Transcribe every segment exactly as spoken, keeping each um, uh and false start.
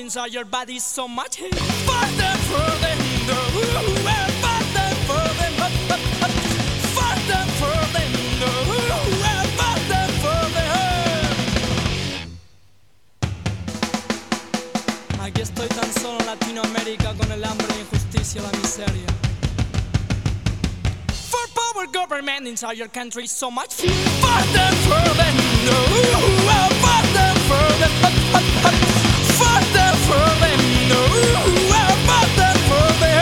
inside your body so much. Farther, further, farther, further, farther, further, farther, further. Aquí estoy tan solo en Latinoamérica con el hambre, la injusticia, la miseria. For power government inside your country so much. Farther, further, farther, further, farther, further, farther, further.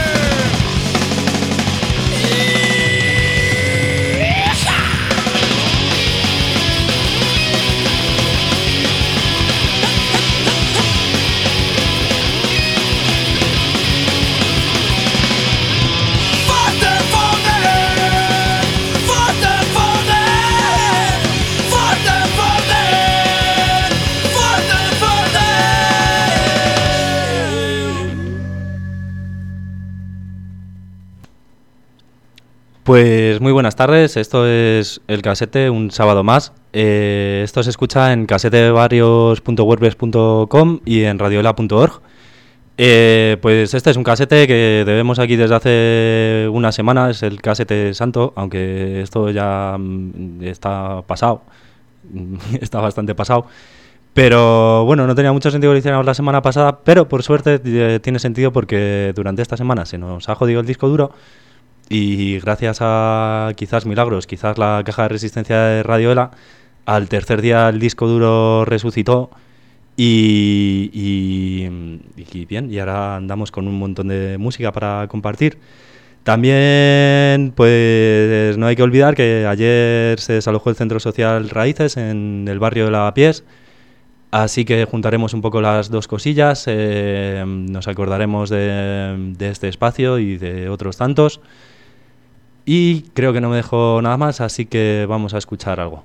Pues muy buenas tardes, esto es El Casete, un sábado más. Eh, esto se escucha en casetevarios punto wordpress punto com y en radioela punto org. Eh, pues este es un casete que debemos aquí desde hace una semana, es el casete santo, aunque esto ya mm, está pasado, está bastante pasado. Pero bueno, no tenía mucho sentido que lo hiciéramos la semana pasada, pero por suerte eh, tiene sentido porque durante esta semana se nos ha jodido el disco duro. Y gracias a quizás milagros, quizás la caja de resistencia de Radioela, al tercer día el disco duro resucitó y, y, y bien, y ahora andamos con un montón de música para compartir. También, pues no hay que olvidar que ayer se desalojó el Centro Social Raíces en el barrio de Lavapiés, así que juntaremos un poco las dos cosillas, eh, nos acordaremos de, de este espacio y de otros tantos. Y creo que no me dejo nada más, así que vamos a escuchar algo.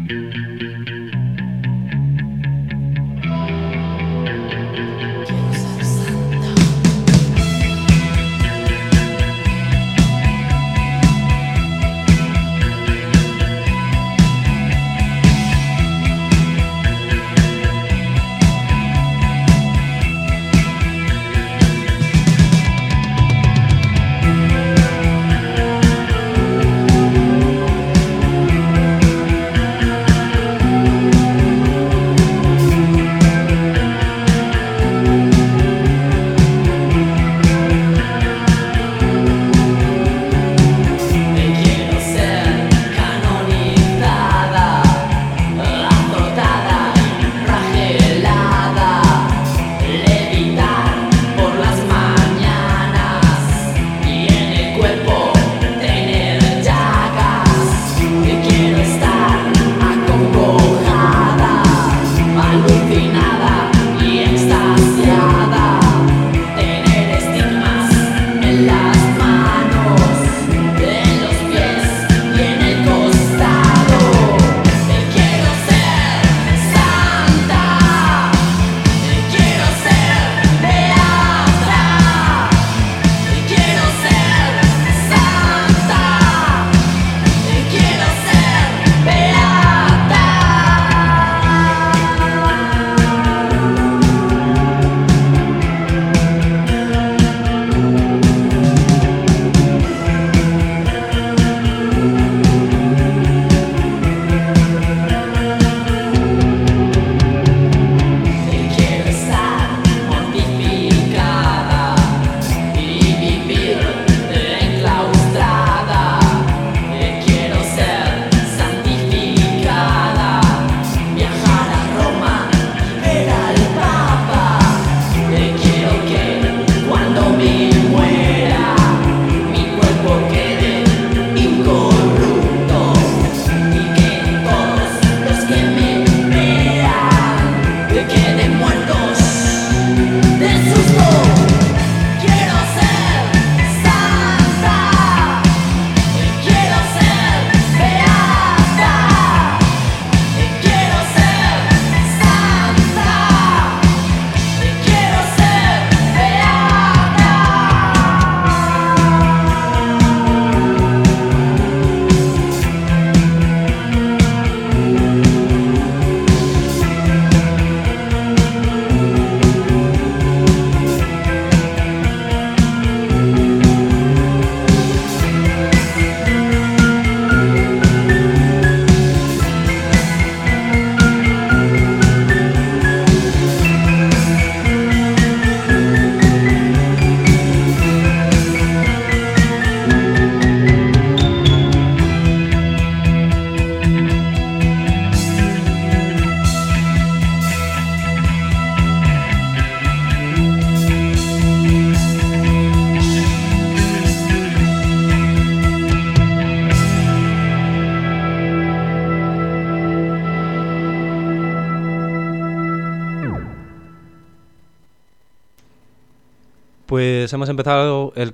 Pues hemos empezado el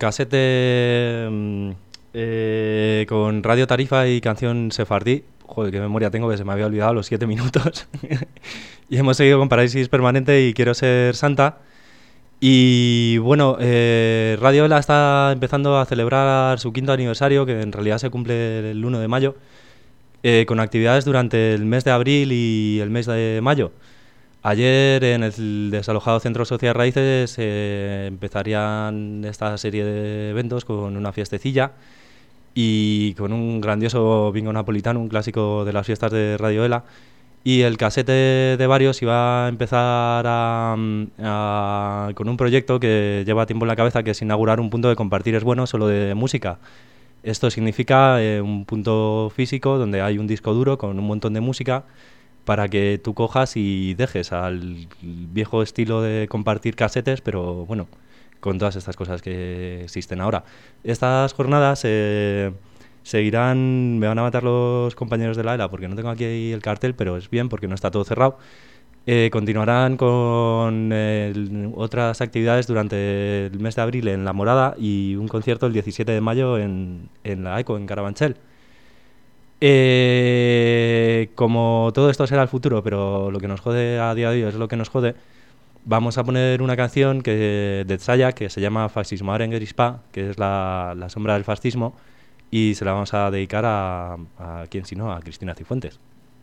casete eh, con Radio Tarifa y canción sefardí. Joder, qué memoria tengo, que se me había olvidado los siete minutos. Y hemos seguido con Parálisis Permanente y Quiero Ser Santa. Y bueno, eh, Radio Ela está empezando a celebrar su quinto aniversario, que en realidad se cumple el uno de mayo, eh, con actividades durante el mes de abril y el mes de mayo. Ayer, en el desalojado Centro Social Raíces, eh, empezarían esta serie de eventos con una fiestecilla y con un grandioso bingo napolitano, un clásico de las fiestas de Radio Ela. Y el casete de varios iba a empezar a, a, con un proyecto que lleva tiempo en la cabeza, que es inaugurar un punto de compartir es bueno solo de música. Esto significa eh, un punto físico donde hay un disco duro con un montón de música para que tú cojas y dejes al viejo estilo de compartir casetes, pero bueno, con todas estas cosas que existen ahora. Estas jornadas eh, seguirán, me van a matar los compañeros de la ELA porque no tengo aquí el cartel, pero es bien porque no está todo cerrado. Eh, continuarán con eh, otras actividades durante el mes de abril en La Morada y un concierto el diecisiete de mayo en, en la ECO, en Carabanchel. Eh, como todo esto será el futuro, pero lo que nos jode a día de hoy es lo que nos jode, vamos a poner una canción que, de Tzaya que se llama Fascismoaren gerispa, que es la, la sombra del fascismo, y se la vamos a dedicar a, a quién si no, a Cristina Cifuentes.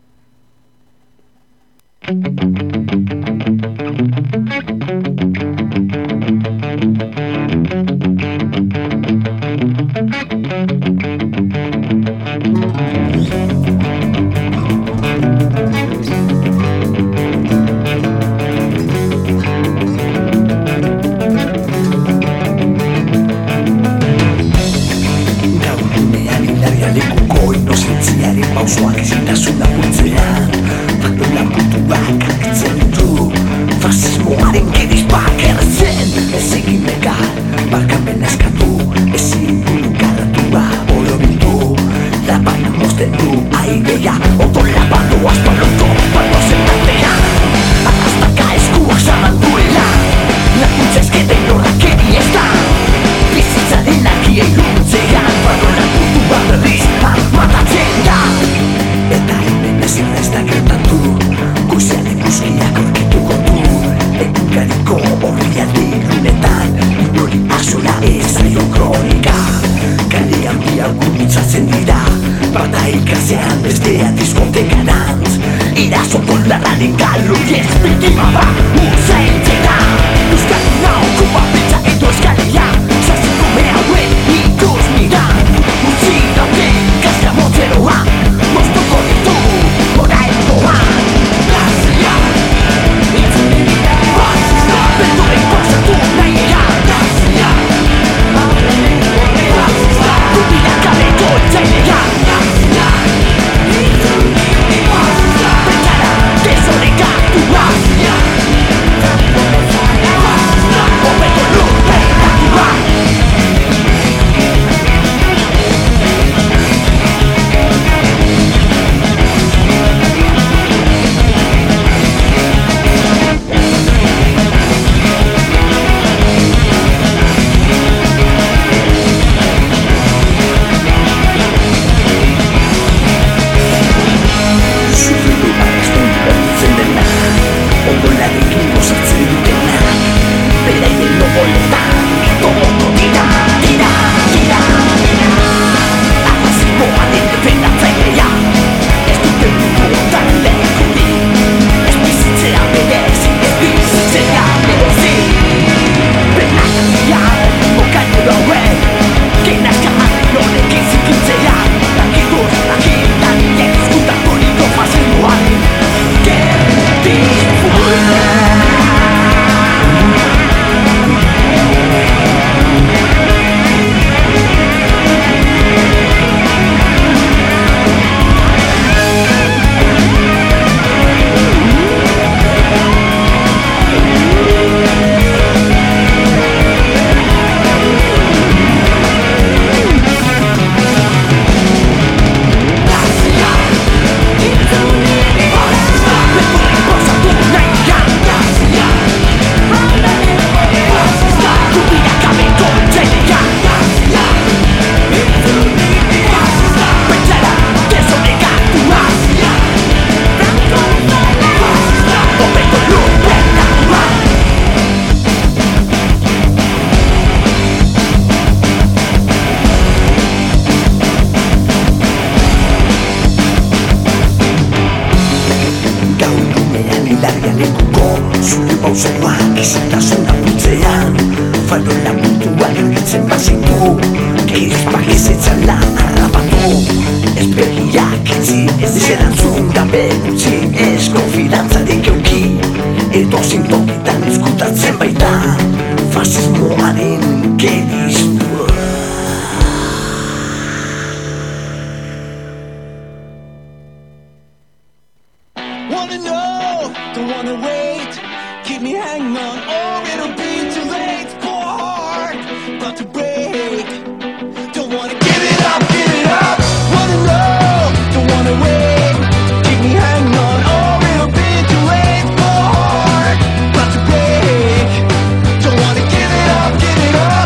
Lekuko inozentziaren pausoak ezintasuna pultzean Fadola putuak argitzen du Fasismoaren gerispak erretzen Ez egin legal, barkamena eskatu Ezin buru garatua oro bildu Labaina mozten du airea Oto labando azpaloto Bando zendatean Arrastaka eskuak zaman duela Lakuntza ezketen horrakeri ez da Bizitzaren akia iruntzean Fadola putua berriz matatzen da Eta hemen ezin ez da gertatu Goizean ikuskiak orketu kontu Egunkariko horri alde ilunetan Inori axola ez zaio kronika Kale handia gurutzatzen dira Bata ikasean bestea diskotekarantz Irazoto larraren galoiez biktima ba Urzaintzera Euskal nauko papitza edo eskalia Zaziko mehauen ikus miran Utsi daude gazta motzeroa Moztuko ditugu oraingoan Gazia Itzuli dira Fasista Beldurren pasatu nahiera Gazia Fasista Dubila kabeko etzailea Gazia Itzuli dira Fasista Betara desorekatu Gazia Fasista Obeto lurpe dakiba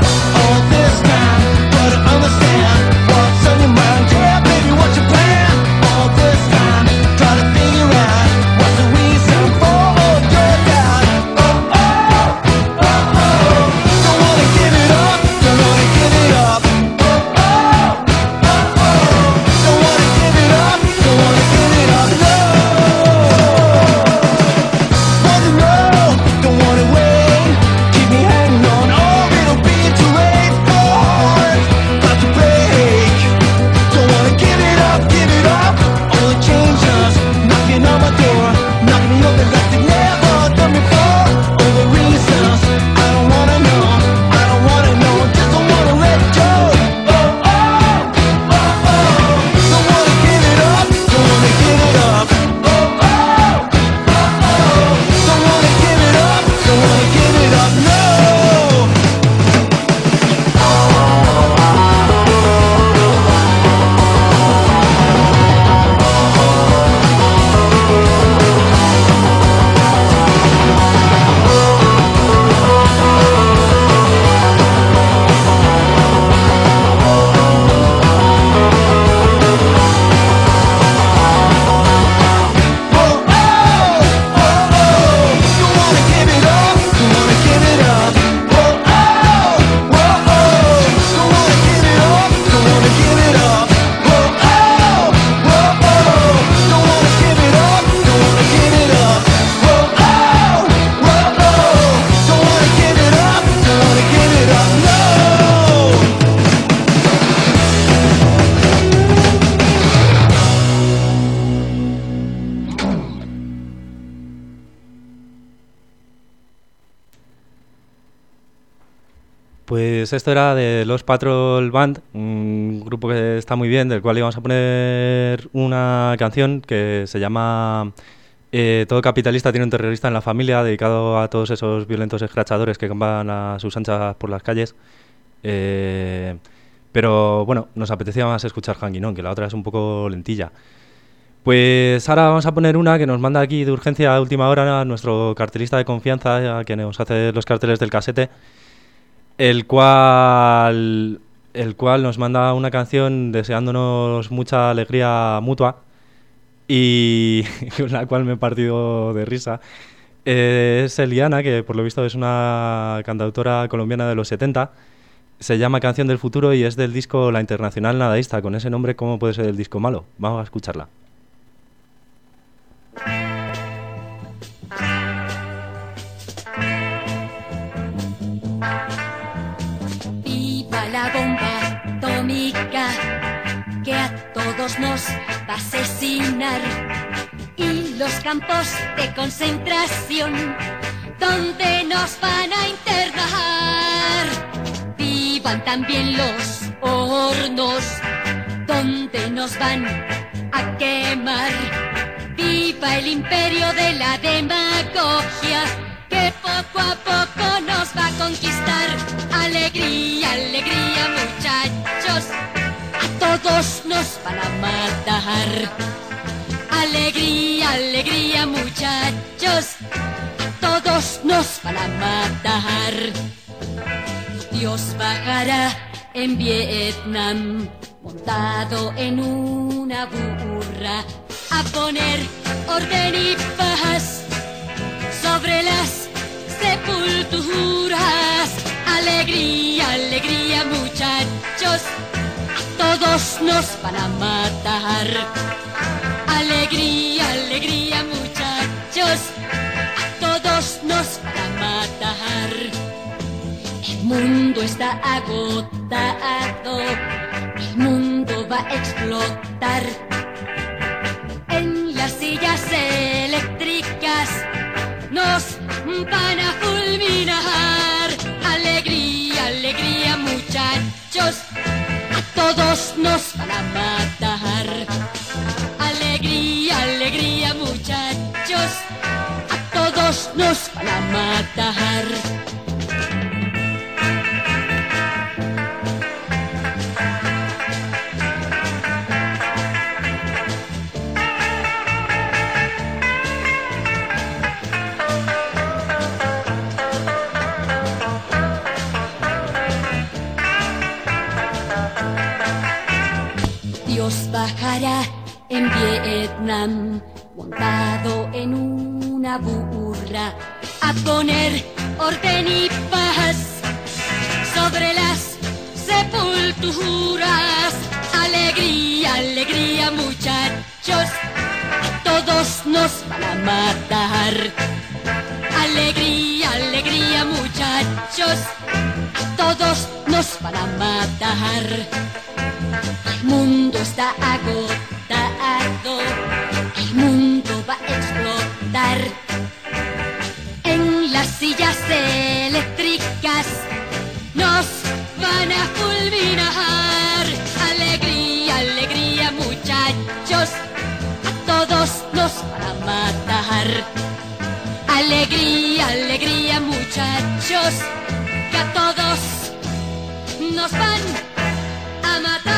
What's on your mind? Yeah, baby, what's your plan? Pues esto era de Los Patrol Band, un grupo que está muy bien, del cual íbamos a poner una canción que se llama eh, Todo capitalista tiene un terrorista en la familia, dedicado a todos esos violentos escrachadores que campan a sus anchas por las calles. Eh, pero bueno, nos apetecía más escuchar Hanging On, que la otra es un poco lentilla. Pues ahora vamos a poner una que nos manda aquí de urgencia a última hora nuestro cartelista de confianza, que nos hace los carteles del casete, el cual el cual nos manda una canción deseándonos mucha alegría mutua y con la cual me he partido de risa. Eh, es Eliana, que por lo visto es una cantautora colombiana de los setenta. Se llama Canción del Futuro y es del disco La Internacional Nadaísta. Con ese nombre, ¿cómo puede ser el disco malo? Vamos a escucharla. Viva la bomba atómica que a todos nos va a asesinar, y los campos de concentración donde nos van a internar. Vivan también los hornos donde nos van a quemar. Viva el imperio de la demagogia que poco a poco nos va a conquistar. Alegría, alegría, muchachos, a todos nos van a matar. Alegría, alegría, muchachos, a todos nos van a matar. Dios bajará en Vietnam montado en una burra a poner orden y paz sobre las sepulturas. Alegría, alegría, muchachos, a todos nos van a matar. Alegría, alegría, muchachos, a todos nos van a matar. El mundo está agotado, el mundo va a explotar. En las sillas eléctricas nos van a fulminar. Alegría, alegría, muchachos, a todos nos van a matar. Alegría, alegría, muchachos, a todos nos van a matar. Dios bajará en Vietnam montado en una burra a poner orden y paz sobre las sepulturas. Alegría, alegría, muchachos, a todos nos van a matar. Alegría, alegría, muchachos, a todos nos van a matar. El mundo está agotado, el mundo va a explotar. En las sillas eléctricas nos van a fulminar. Alegría, alegría, muchachos, a todos nos van a matar. Alegría, alegría, muchachos, que a todos nos van a matar.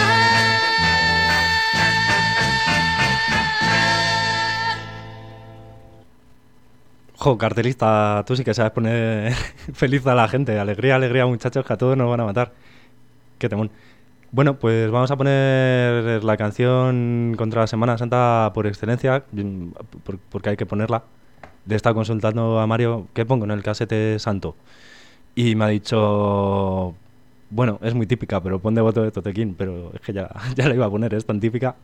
Jo, cartelista, tú sí que sabes poner feliz a la gente. Alegría, alegría, muchachos, que a todos nos van a matar. Qué temón. Bueno, pues vamos a poner la canción contra la Semana Santa por excelencia, porque hay que ponerla. Le he estado consultando a Mario qué pongo en el casete santo. Y me ha dicho, bueno, es muy típica, pero pon Devoto de Totequín. Pero es que ya, ya la iba a poner, es tan típica.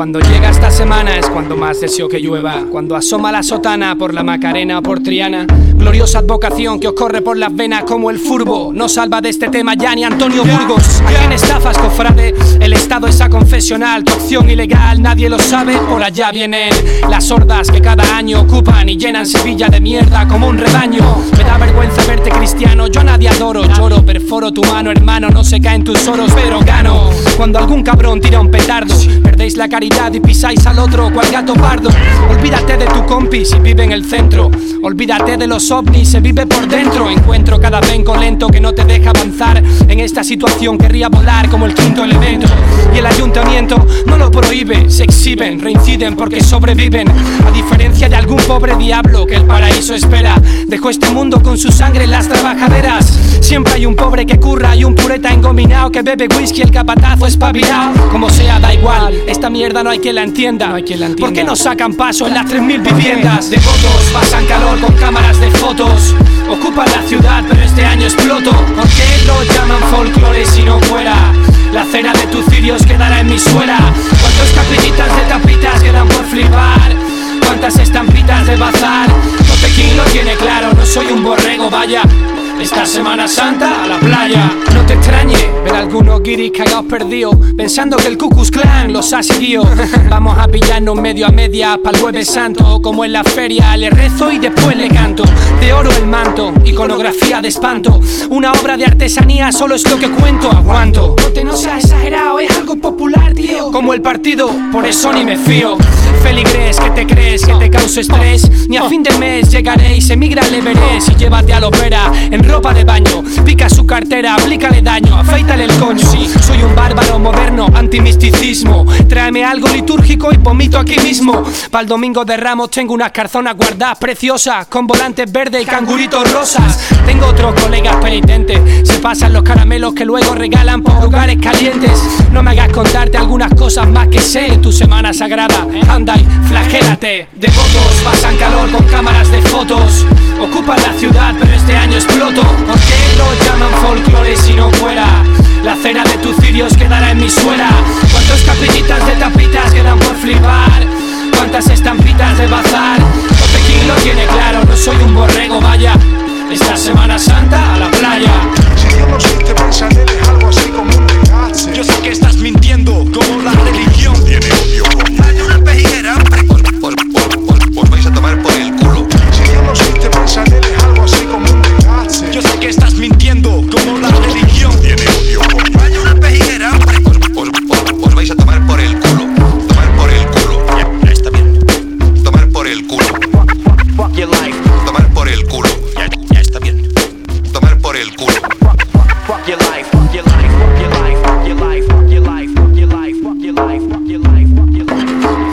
Cuando llega esta semana es cuando más deseo que llueva. Cuando asoma la sotana por la Macarena o por Triana. Gloriosa advocación que os corre por las venas como el furbo. No salva de este tema ya ni Antonio Burgos. ¿A quién estafas, cofrade? El Estado es aconfesional, tu acción ilegal, nadie lo sabe. Por allá vienen las hordas que cada año ocupan y llenan Sevilla de mierda como un rebaño. Me da vergüenza verte cristiano, yo a nadie adoro. Lloro, perforo tu mano, hermano, no se caen tus oros, pero gano. Cuando algún cabrón tira un petardo, perdéis la caridad y pisáis al otro cual gato pardo. Olvídate de tu compi si vive en el centro. Olvídate de los ovnis, se vive por dentro. Encuentro cada venco lento que no te deja avanzar. En esta situación querría volar como el quinto elemento. Y el ayuntamiento no lo prohíbe. Se exhiben, reinciden porque sobreviven. A diferencia de algún pobre diablo que el paraíso espera. Dejó este mundo con su sangre en las trabajaderas. Siempre hay un pobre que curra y un pureta engominado que bebe whisky, el capatazo espabilado. Como sea, da igual, esta mierda no hay quien la entienda. No hay quien la entienda. ¿Por qué no sacan paso en las tres mil viviendas? De votos, pasan calor con cámaras de fotos. Ocupan la ciudad, pero este año exploto. ¿Por qué lo llaman folclore si no fuera? La cera de tus cirios quedará en mi suela. ¿Cuántos capillitas de tapitas quedan por flipar? ¿Cuántas estampitas de bazar? Totequín lo tiene claro, no soy un borrego, vaya. Esta Semana Santa a la playa. No te extrañe ver a algunos guiris cagados perdidos, pensando que el Ku Klux Klan los ha seguido. Vamos a pillarnos medio a media pa'l Jueves Santo. Como en la feria le rezo y después le canto. De oro el manto, iconografía de espanto. Una obra de artesanía solo es lo que cuento. Aguanto, Ponte no sea exagerado, es algo popular, tío. Como el partido, por eso ni me fío. Feligres, que te crees que te causo estrés? Ni a fin de mes llegaré y se migra al Everest. Y llévate a la ópera en ropa de baño, pica su cartera, aplícale daño, afeítale el coño. Sí, soy un bárbaro moderno, antimisticismo. Tráeme algo litúrgico y vomito aquí mismo. Para el domingo de Ramos tengo unas carzonas guardadas preciosas, con volantes verdes y canguritos rosas. Tengo otros colegas penitentes, se pasan los caramelos que luego regalan por lugares calientes. No me hagas contarte algunas cosas más que sé en tu semana sagrada. Anda y flagélate. De votos, pasan calor con cámaras de fotos. Ocupan la ciudad, pero este año exploto. ¿Por qué lo llaman folclore si no fuera? La cera de tus cirios quedará en mi suela. ¿Cuántos capillitas de tapitas quedan por flipar? ¿Cuántas estampitas de bazar? Totequín lo tiene claro, no soy un borrego, vaya. Esta Semana Santa a la playa. Si Dios no existe, piensa en él, es algo así como un desgaste. Yo sé que estás mintiendo, como la religión. Tiene odio conmigo. Hay una pejiguera. Os, os, os, os vais a tomar por el culo. Si Dios no existe, piensa en él, es algo así como un desgaste. Yo sé que estás mintiendo, como la religión. Tiene odio conmigo. Hay una pejiguera. Os, os, os, os vais a tomar por el culo. Tomar por el culo. Ya, ya está bien. Tomar por el culo. Fuck your life. Tomar por el culo. Ya, ya está bien. Tomar por el culo. Fuck your life. Fuck your life. Fuck your life. Fuck your life. Fuck your life. Fuck your life. Fuck your life. Fuck your life. Fuck your life.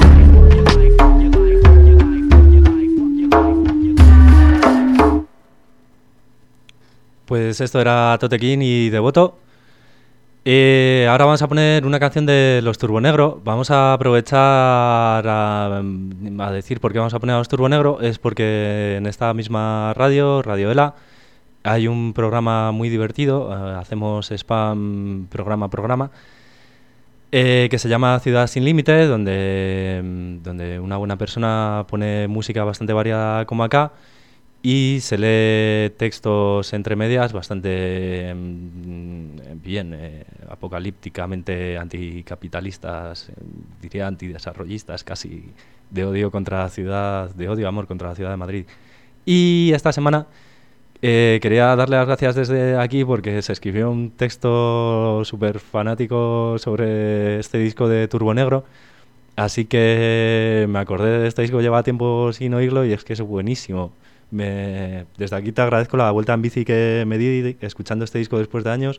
Pues esto era Totequín y Devoto. Eh, ahora vamos a poner una canción de Los Turbonegro. Vamos a aprovechar a, a decir por qué vamos a poner a Los Turbonegro. Es porque en esta misma radio, Radio Ela, hay un programa muy divertido. Eh, hacemos spam programa a programa. Eh, que se llama Ciudad Sin Límite, donde, donde una buena persona pone música bastante variada como acá. Y se lee textos entre medias bastante mm, bien, eh, apocalípticamente anticapitalistas, eh, diría antidesarrollistas, casi de odio contra la ciudad, de odio, amor contra la ciudad de Madrid. Y esta semana eh, quería darle las gracias desde aquí porque se escribió un texto súper fanático sobre este disco de Turbonegro. Así que me acordé de este disco, lleva tiempo sin oírlo y es que es buenísimo. Me, desde aquí te agradezco la vuelta en bici que me di escuchando este disco después de años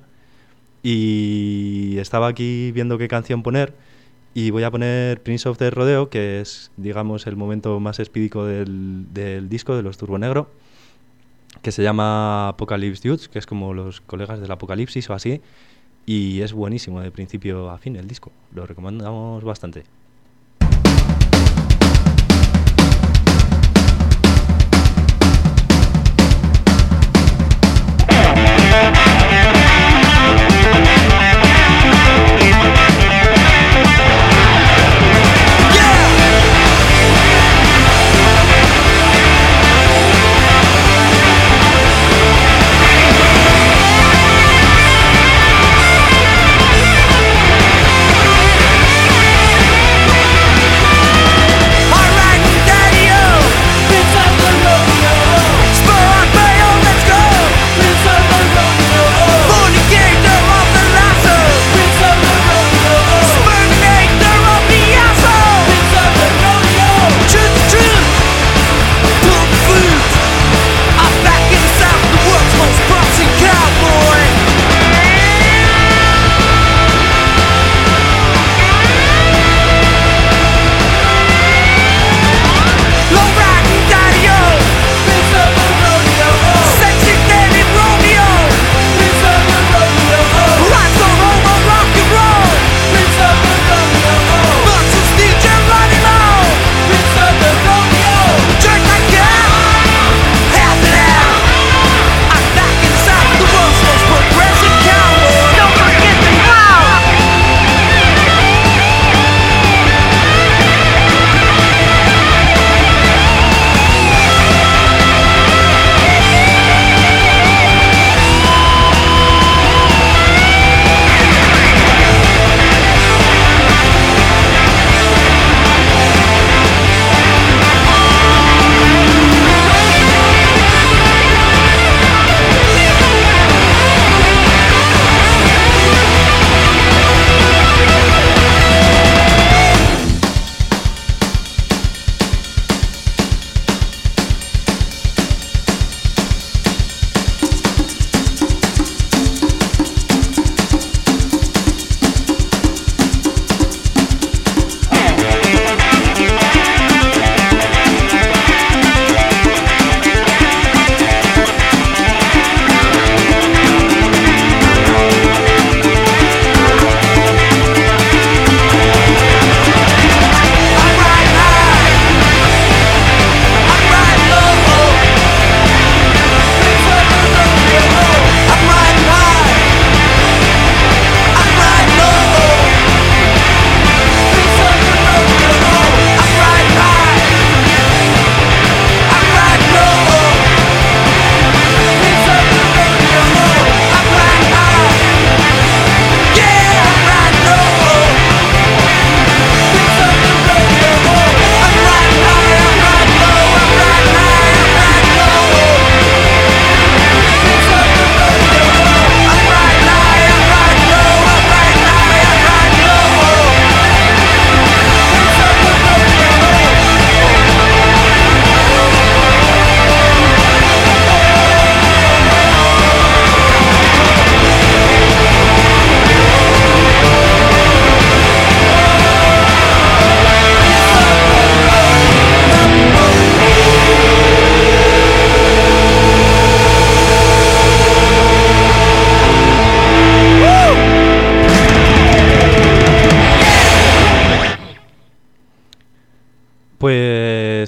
y estaba aquí viendo qué canción poner y voy a poner Prince of the Rodeo, que es, digamos, el momento más espídico del, del disco de Los Turbonegro, que se llama Apocalypse Dudes, que es como los colegas del apocalipsis o así, y es buenísimo de principio a fin el disco, lo recomendamos bastante.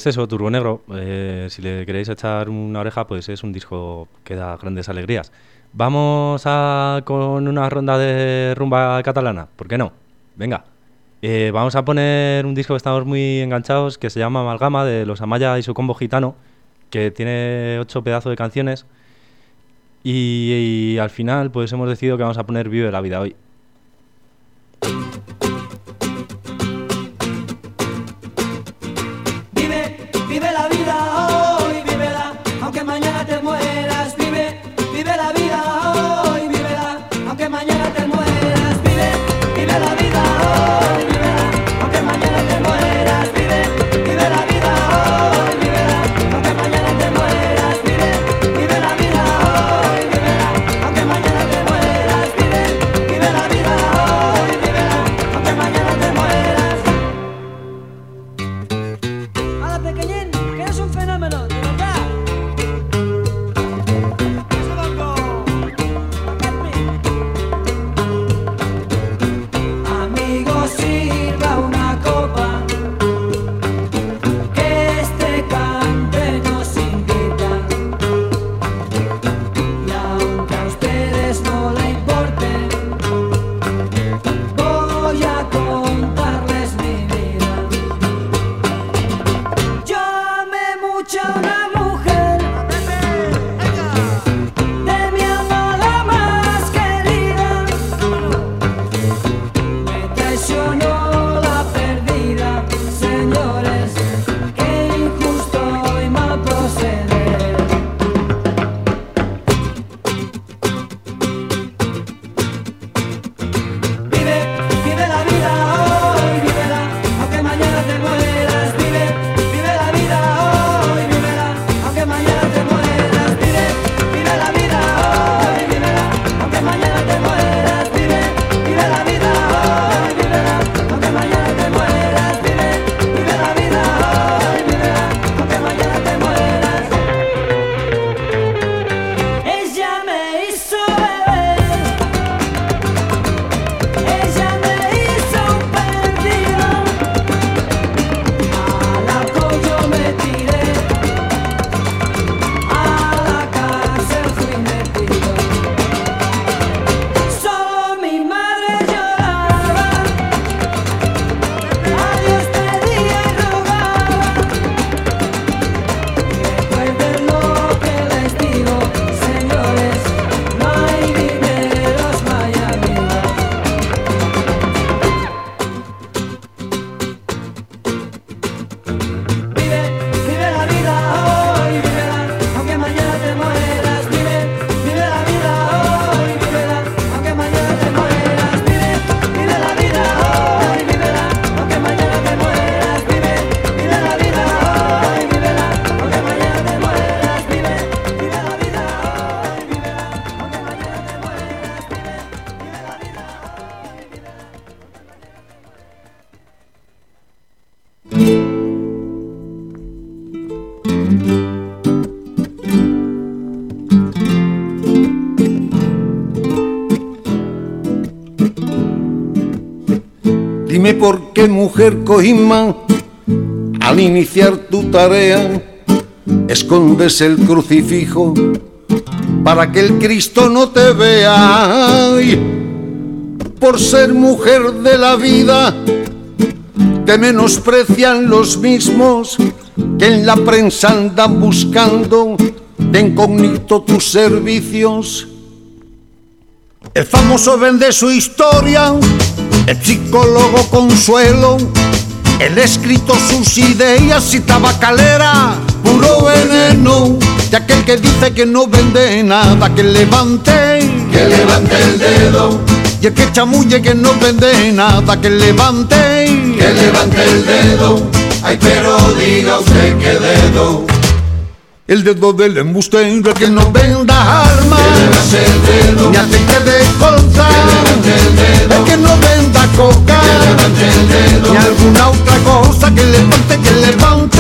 eso, Turbo Negro. Eh, si le queréis echar una oreja, pues es un disco que da grandes alegrías. Vamos a con una ronda de rumba catalana, ¿por qué no? Venga, eh, vamos a poner un disco que estamos muy enganchados, que se llama Amalgama, de Los Amaya y su combo gitano, que tiene ocho pedazos de canciones, y, y al final pues hemos decidido que vamos a poner Vive la Vida hoy. Vive, vive la vida hoy, vívela, aunque mañana te mueras. Vive, vive la vida hoy, vívela, aunque mañana te mueras. Vive, vive la vida hoy, vívela, aunque mañana te mueras. Vive, vive la vida hoy, vívela, aunque mañana te mueras. Vive, vive la vida hoy, vívela, aunque mañana te mueras. Vive, vive la vida hoy, vívela, aunque mañana te mueras. Hala, pequeñín, que eres un fenómeno, de verdad. Eso vengo. Amigos, sirva una copa, que este cante nos invita. Y aunque a ustedes no le importe, voy a contarles mi vida. Yo amé mucho a una mujer, de mi alma la más querida. Me traicionó la perdida, señores, qué injusto y mal proceder. Vive, vive la vida hoy, vívela, aunque mañana te mueras. Vive, vive la vida hoy, vívela, aunque mañana te mueras. Vive, vive la vida hoy, vívela, aunque mañana te mueras. Vive, vive la vida hoy, vívela, aunque mañana te mueras. Vive, vive la vida hoy, vívela, aunque mañana te mueras. Ella me hizo beber, ella me hizo un perdido, al arco yo me tiré, a la cárcel fui metido. Solo mi madre lloraba, a Dios pedía y rogaba. Recuerden lo que les digo, señores, no hay dineros, no hay amigos. Vive, vive la vida hoy, vívela, aunque mañana te mueras. Vive, vive la vida hoy, vívela, aunque mañana te mueras. Vive, vive la vida hoy, vívela, aunque mañana te mueras. Vive, vive la vida hoy, vívela, aunque mañana te mueras. Vive, vive la vida hoy, vívela, aunque mañana te mueras. Vive, vive la vida hoy, vívela. Dime por qué, mujer coima, al iniciar tu tarea, escondes el crucifijo para que el Cristo no te vea. Ay, por ser mujer de la vida, te menosprecian los mismos que en la prensa andan buscando de incógnito tus servicios. El famoso vende su historia, el psicólogo Consuelo, el escrito sus ideas y tabacalera, puro veneno. De aquel que dice que no vende nada, que levante, que levante el dedo. Y el que chamulle que no vende nada, que levante, que levante el dedo. Ay, pero diga usted qué dedo. El dedo del embustero, el que no venda armas, que levante el dedo. Ni aceite de colza, que levante el dedo. El que no venda coca, que levante el dedo. Ni alguna otra cosa, que levante, que levante.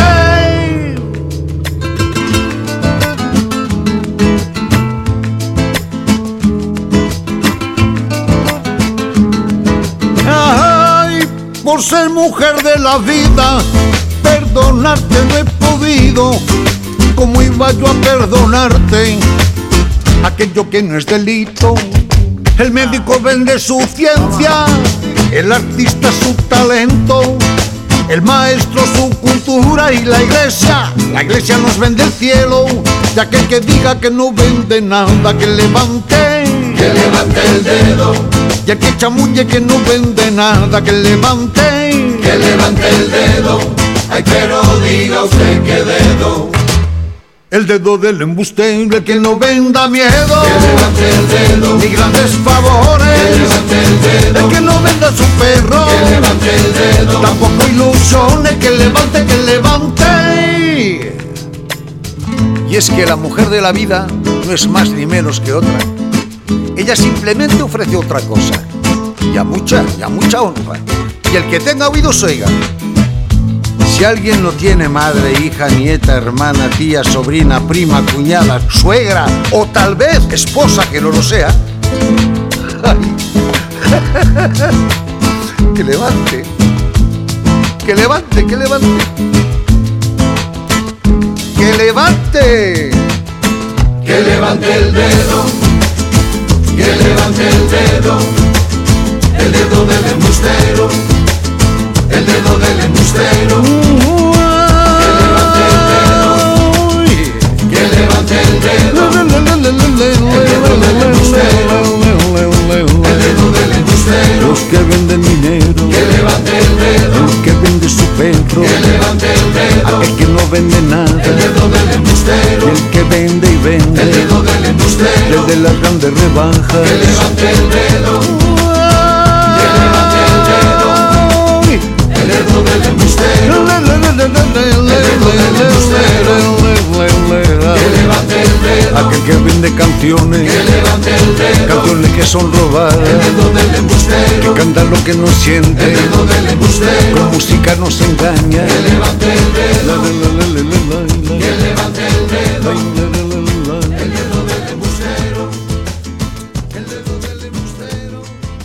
Ay, por ser mujer de la vida, perdón perdonarte no he podido. ¿Cómo iba yo a perdonarte aquello que no es delito? El médico vende su ciencia, el artista su talento, el maestro su cultura y la iglesia, la iglesia nos vende el cielo. Y aquel que diga que no vende nada, que levante, que levante el dedo. Y el que chamulle que no vende nada, que levante, que levante el dedo. Ay, pero diga usted qué dedo. El dedo del embustero, el que no venda miedo, que levante el dedo. Ni grandes favores, que levante el dedo. El que no venda su perro, que levante el dedo. Tampoco ilusiones, que levante, que levante. Y es que la mujer de la vida no es más ni menos que otra. Ella simplemente ofrece otra cosa, y a mucha, y a mucha honra. Y el que tenga oídos oiga. Si alguien no tiene madre, hija, nieta, hermana, tía, sobrina, prima, cuñada, suegra o tal vez esposa que no lo sea, ay, que levante, que levante, que levante, que levante, que levante el dedo, que levante el dedo, el dedo del embustero. El dedo del embustero, que levante el dedo, que levante el dedo, el dedo del embustero, el dedo del embustero. Los que venden dinero, que levante el dedo, el que vende su perro, que levante el dedo, aquel que no vende nada, el dedo del embustero, el que vende y vende, el dedo del embustero, el de las grandes rebajas, que levante el dedo, que levante el dedo. El dedo del embustero, el dedo del embustero, que levante el dedo. Aquel que vende canciones, que levante el dedo. Canciones que son robadas, el dedo del embustero. Que canta lo que no siente, el dedo del embustero. Con música no se engaña, que levante el dedo, que levante el dedo. El dedo del embustero, el dedo del embustero.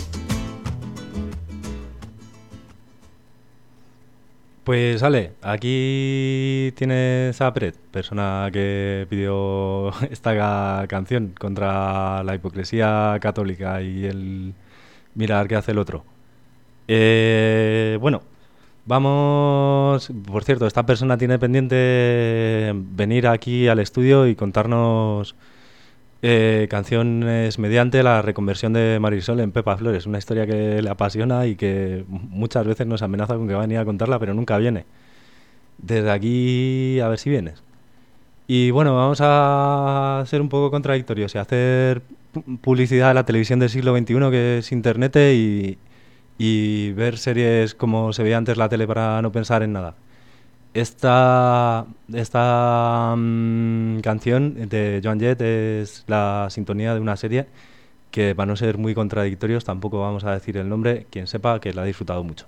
Pues Ale, aquí tienes a Pret, persona que pidió esta ca- canción contra la hipocresía católica y el mirar qué hace el otro. Eh, bueno, vamos... Por cierto, esta persona tiene pendiente venir aquí al estudio y contarnos eh, canciones mediante la reconversión de Marisol en Pepa Flores, una historia que le apasiona y que muchas veces nos amenaza con que va a venir a contarla, pero nunca viene. Desde aquí, a ver si vienes. Y bueno, vamos a ser un poco contradictorios y hacer pu- publicidad de la televisión del siglo veintiuno, que es internet, y, y ver series como se veía antes la tele para no pensar en nada. Esta, esta um, canción de Joan Jett es la sintonía de una serie que, para no ser muy contradictorios, tampoco vamos a decir el nombre. Quien sepa, que la ha disfrutado mucho.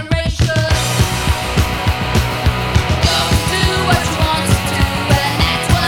That's what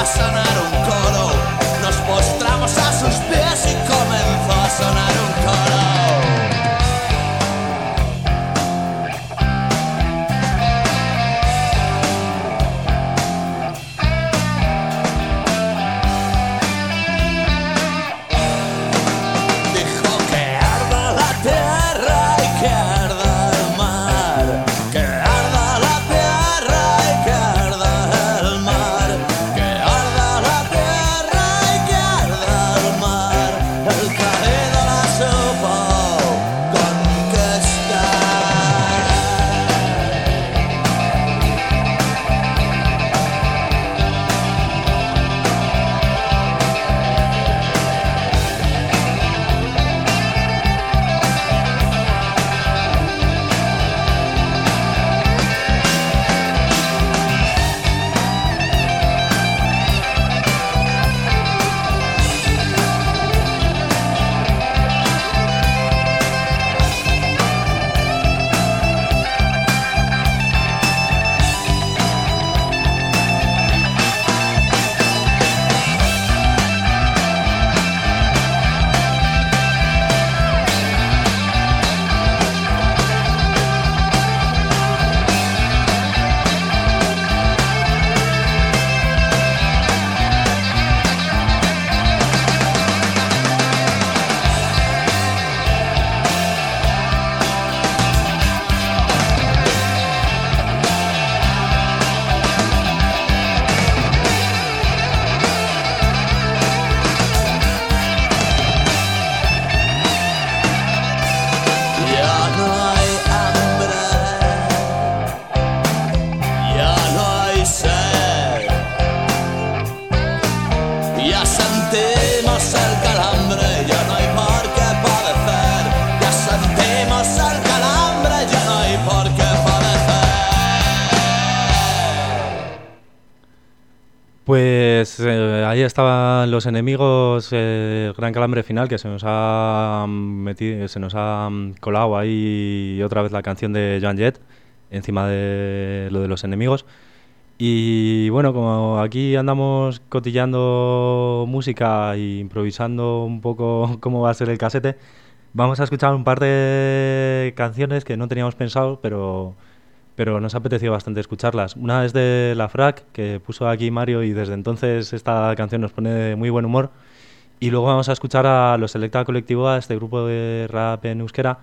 sonar un coro. Nos postramos a sus pies y comenzó a sonar un coro. Pues eh, ahí estaban Los Enemigos, eh, Gran Calambre Final, que se nos ha metido, se nos ha colado ahí otra vez la canción de Joan Jett encima de lo de Los Enemigos. Y bueno, como aquí andamos cotillando música e improvisando un poco cómo va a ser el casete, vamos a escuchar un par de canciones que no teníamos pensado, pero... pero nos ha apetecido bastante escucharlas. Una es de La Frac, que puso aquí Mario, y desde entonces esta canción nos pone de muy buen humor. Y luego vamos a escuchar a Los Selecta Colectivoa, este grupo de rap en euskera,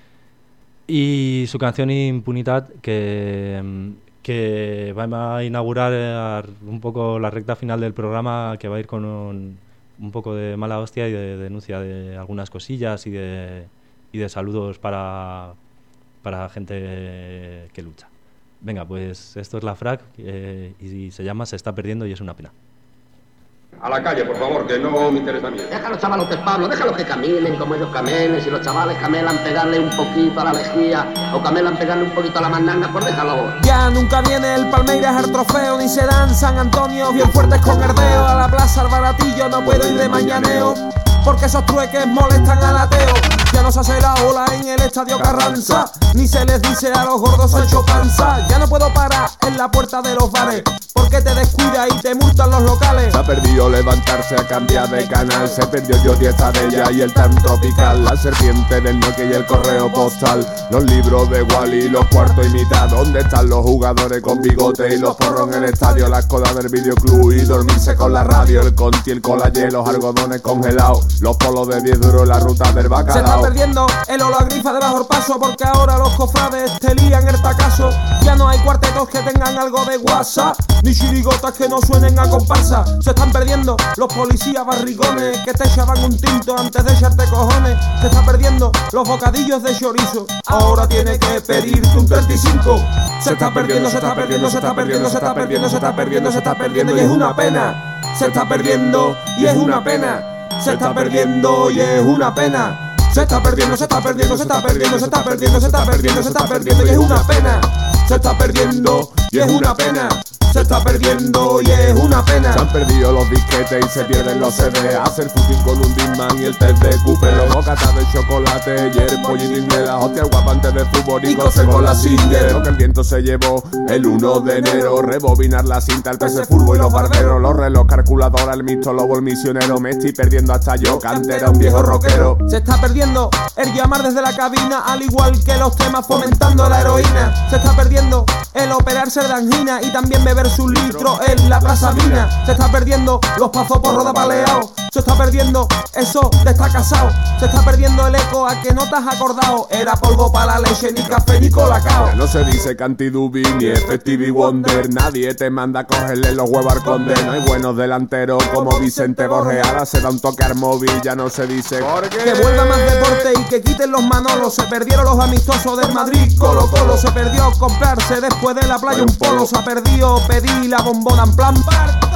y su canción Impunidad, que, que va a inaugurar un poco la recta final del programa, que va a ir con un, un poco de mala hostia y de denuncia de algunas cosillas y de, y de saludos para... para gente que lucha. Venga, pues esto es La Frac eh, y se llama Se está perdiendo y es una pena. A la calle, por favor, que no me interesa a mí. Deja a los chavalotes, Pablo, déjalos que caminen como ellos camelen. Si los chavales camelan pegarle un poquito a la lejía o camelan pegarle un poquito a la mandanga, pues déjalo. Ya nunca viene el Palmeiras al trofeo, ni se dan San Antonio bien fuertes con herdeo. A la plaza al baratillo no puedo ir de mañaneo, porque esos trueques molestan al ateo. Ya no se hace la ola en el estadio Carranza, ni se les dice a los gordos hecho panza. Ya no puedo parar en la puerta de los bares, porque te descuida y te multan los locales. Se ha perdido levantarse a cambiar de canal, se perdió yo dieta de ella y el tan tropical, la serpiente del Nokia y el correo postal, los libros de Wally, los cuartos y mitad. ¿Dónde están los jugadores con bigote y los porros en el estadio? Las codas del videoclub y dormirse con la radio, el conti, el colayé, los algodones congelados, los polos de diez duros, la ruta del bacalao. Se está perdiendo el olagrifa de bajo paso, porque ahora los cofrades te lían el tacazo. Ya no hay cuartetos que tengan algo de WhatsApp, ni chirigotas que no suenen a comparsa. Se están perdiendo los policías barrigones que te echaban un tinto antes de echarte cojones. Se está perdiendo los bocadillos de chorizo, ahora tiene que pedirte un treinta y cinco. Se está perdiendo, se está perdiendo, se está perdiendo, se está perdiendo, se está perdiendo, se está perdiendo y es una pena. Se está perdiendo y es una pena. Se está perdiendo y es una pena. Se está perdiendo, se está perdiendo, se está perdiendo, se está perdiendo, se está perdiendo, se está perdiendo y es una pena. Se está perdiendo y es una pena. Se está perdiendo y es una pena. Se han perdido los disquetes y se pierden los C D. Hacer footing con un Discman y el test de Cooper. Los bocatas de chocolate y el pollito inglés. Las hostias guapantes de fútbol y coser con la Singer. Lo que el viento se llevó el uno de enero. Rebobinar la cinta, el P S Furbo y los barberos. Los reloj, calculadora, el mixto, lobo, el misionero. Me estoy perdiendo hasta yo, cantera, un viejo rockero. Se está perdiendo el llamar desde la cabina, al igual que los temas fomentando la heroína. Se está perdiendo el operarse de angina y también beber su litro en la plaza Mina. Se está perdiendo los pasos por roda paleados. Se está perdiendo eso de estar casado. Se está perdiendo el eco a que no te has acordado. Era polvo para la leche, ni café ni colacao. Ya no se dice Cantidubi ni Stevie Wonder. Nadie te manda a cogerle los huevos al conde. No hay buenos delanteros como Vicente Borges. Ahora se da un toque al móvil, ya no se dice Jorge. Que vuelva más deporte y que quiten los manolos. Se perdieron los amistosos del Madrid, Colo Colo. Se perdió comprarse después de la playa un polo. Se ha perdido pedir la bombona en plan parto.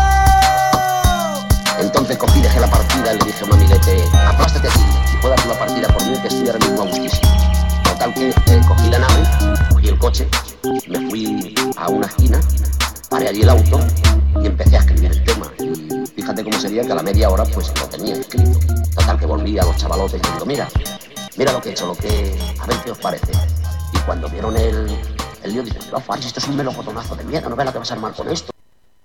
Entonces cogí, dejé la partida y le dije a mamilete, aplástate aquí y juegas una partida por mí que estoy ahora mismo a gustísimo. Total que eh, cogí la nave, cogí el coche, me fui a una esquina, paré allí el auto y empecé a escribir el tema. Y fíjate cómo sería que a la media hora pues lo tenía escrito. Total que volví a los chavalotes y digo, mira, mira lo que he hecho, lo que... a ver qué os parece. Y cuando vieron el, el lío, dicen, no, Faris, esto es un melocotonazo de mierda, no ves la que vas a armar con esto.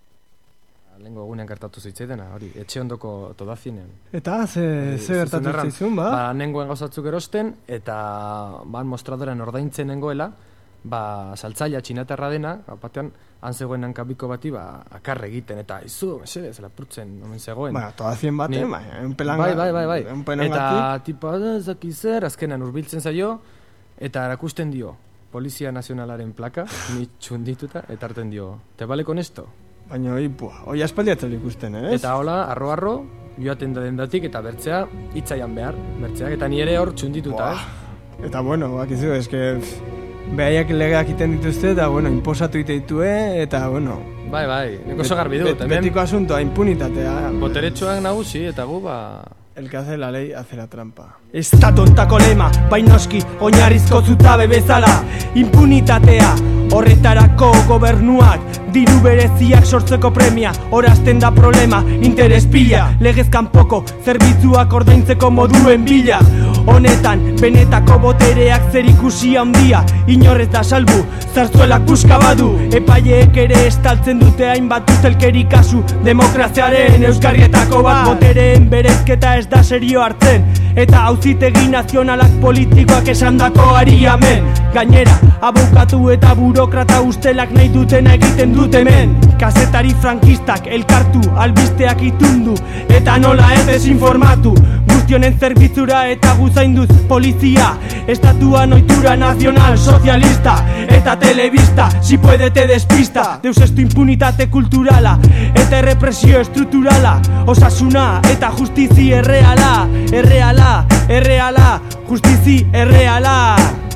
Lengo egunean gertatu zitzaidena, hori, etxe ondoko todazinen. Eta, ze, ze gertatu zitzaizun, ba? Ba, nengoen gauzatzuk erosten, eta ban mostradorean ordaintzen nengoela, ba, saltzaila txinatarra dena, batean, han zegoen hankabiko bati, ba, akarre egiten, eta izu, mesede, zela purtzen, omen zegoen. Ba, todazien bate, ba, un pelanga. Bai, bai, bai, bai. Eta, tipa, zaki zer, azkenan urbiltzen zaio, eta erakusten dio, Polizia Nazionalaren plaka, ni txundituta, eta harten dio, te vale con esto? Baina hori, pua, hori aspaldiatzen ikusten, ez? Eta hola, arro-arro, joaten da dendatik, eta bertzea hitzaian behar, bertzeak, eta ni ere hor txundituta, ez? Eta, bueno, bakizu, eske, behaiak legeak iten dituzte, eta, bueno, imposatu ite ditue, eta, bueno... Bai, bai, nik oso garbi dut, hemen... Betiko asuntoa, impunitatea... Boteretsuak nagusi, eta gu, ba... El que hace la ley hace la trampa. Estatontako lema, bainoski, oinarrizko zutabe bezala, impunitatea, horretarako gobernuak, diru bereziak sortzeko premia, orazten da problema, interes pila, legez kanpoko, zerbitzuak ordaintzeko moduen bila, honetan, benetako botereak zerikusi handia, inorrez da salbu, zarzuelak buska badu, epaileek ere estaltzen dute hainbat ustelkeri kasu, demokraziaren euskarrietako bat, botereen berezketa ez da serio hartzen, eta auzitegi nazionalak politikoak esandako ari amen. Gainera, abokatu eta burokrata ustelak nahi dutena egiten dut hemen. Kazetari frankistak elkartu, albisteak itundu, eta nola ez desinformatu. Guztionen zerbitzura eta guzainduz polizia, estatuan ohitura nazional sozialista, eta telebista, si puede te despista. Deus estu impunitate kulturala, eta errepresio estrukturala, osasuna eta justizi erreala, erreala, erreala, justizi erreala.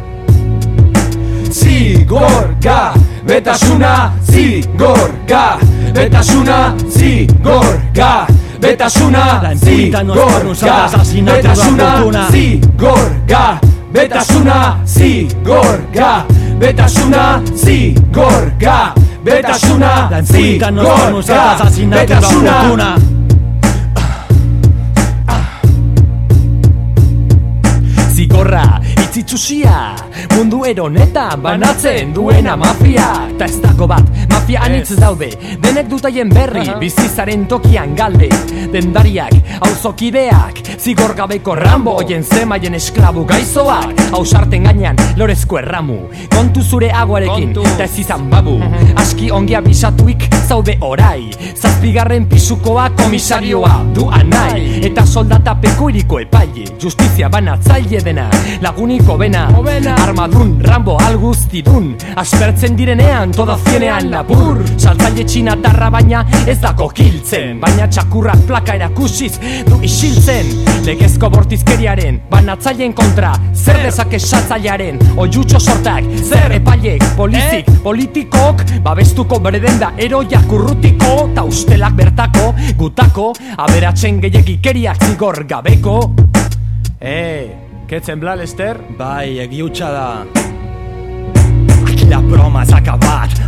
Zigorga, betasuna, zigorga, betasuna, zigorga, betasuna, zigorga, betasuna, zigorga, betasuna, zigorga, betasuna, zigorga, betasuna, zigorga, betasuna. Zigorra, itzitsusia, mundu eronetan banatzen duena mafia. Ta ez dago bat, mafia anitz daude, denek dutaien berri, bizizaren tokian galde. Dendariak, auzokideak, zigor gabeko Rambo, oien zemaien esklabu gaizoak, hausarten gainean lorezko erramu, kontu zure aguarekin, ta ez izan babu. Aski ongia bisatuik zaude orai, zazpigarren pisukoa komisarioa du anai, eta soldata pekoiriko epaile, justizia banatzaile dena, laguniko bena, armadun, Rambo alguztidun, aspertzen direnean, todazienean labur, saltzaile txinatarra baina ez dako kiltzen, baina txakurrak plaka erakusiz du isiltzen, legezko bortizkeriaren, banatzaileen kontra, zer dezake saltzailearen, oiutxo sortak, zer epailek, polizik, politikok, babestuko berdenda eroiak urrutiko, ta ustelak bertako, gutako, aberatzen gehiagikeriak zigor gabeko. Eh, ketzen bla, Lester? Bai, egi hutsa da. Aquí la broma s'ha acabat, hasta